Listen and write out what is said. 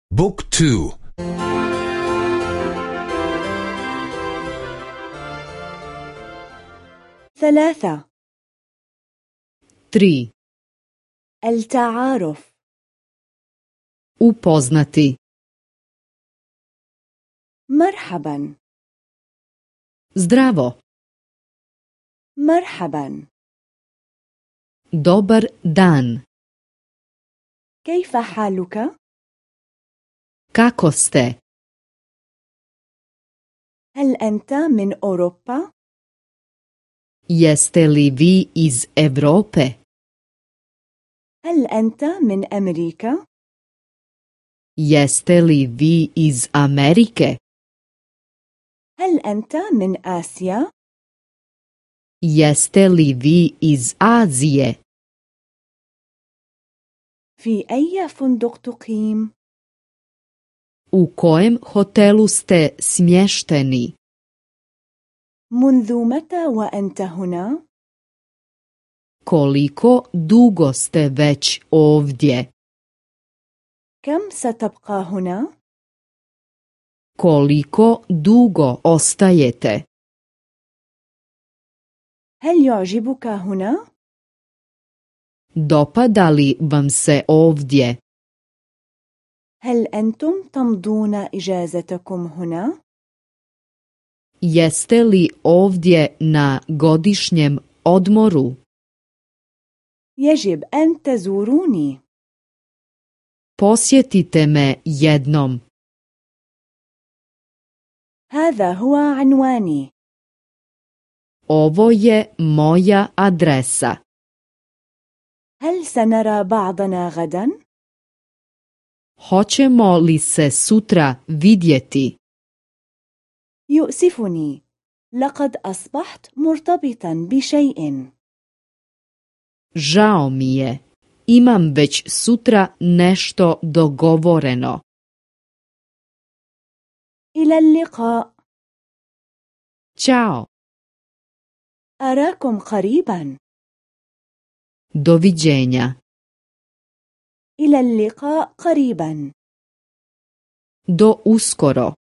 بوك تو. 3. 3. التعارف. Upoznati. مرحبا. Zdravo. مرحبا. Dobar dan. كيف حالك؟ Kako ste? هل أنت من أوروبا؟ Jeste li vi iz Evrope? هل أنت من أمريكا؟ Jeste li vi iz Amerike? هل أنت من آسيا؟ Jeste li vi iz Azije? في أي فندق تقيم؟ U kojem hotelu ste smješteni? منذ متى وأنت هنا؟ Koliko dugo ste već ovdje? كم ستبقى هنا؟ Koliko dugo ostajete? هل يعجبك هنا؟ Dopada li vam se ovdje? هل أنتم تمضون إجازتكم هنا؟ Jeste li ovdje na godišnjem odmoru? يجب أن تزوروني. Posjetite me jednom. هذا هو عنواني. Ovo je moja adresa. هل سنرى بعضنا غدا؟ Hoćemo li se sutra vidjeti? يؤسفني، لقد أصبحت مرتبطا بشيء. Žao mi je. Imam već sutra nešto dogovoreno. إلى اللقاء. Ćao. أراكم قريبا. Doviđenja. إلى اللقاء قريبا. Do uskoro.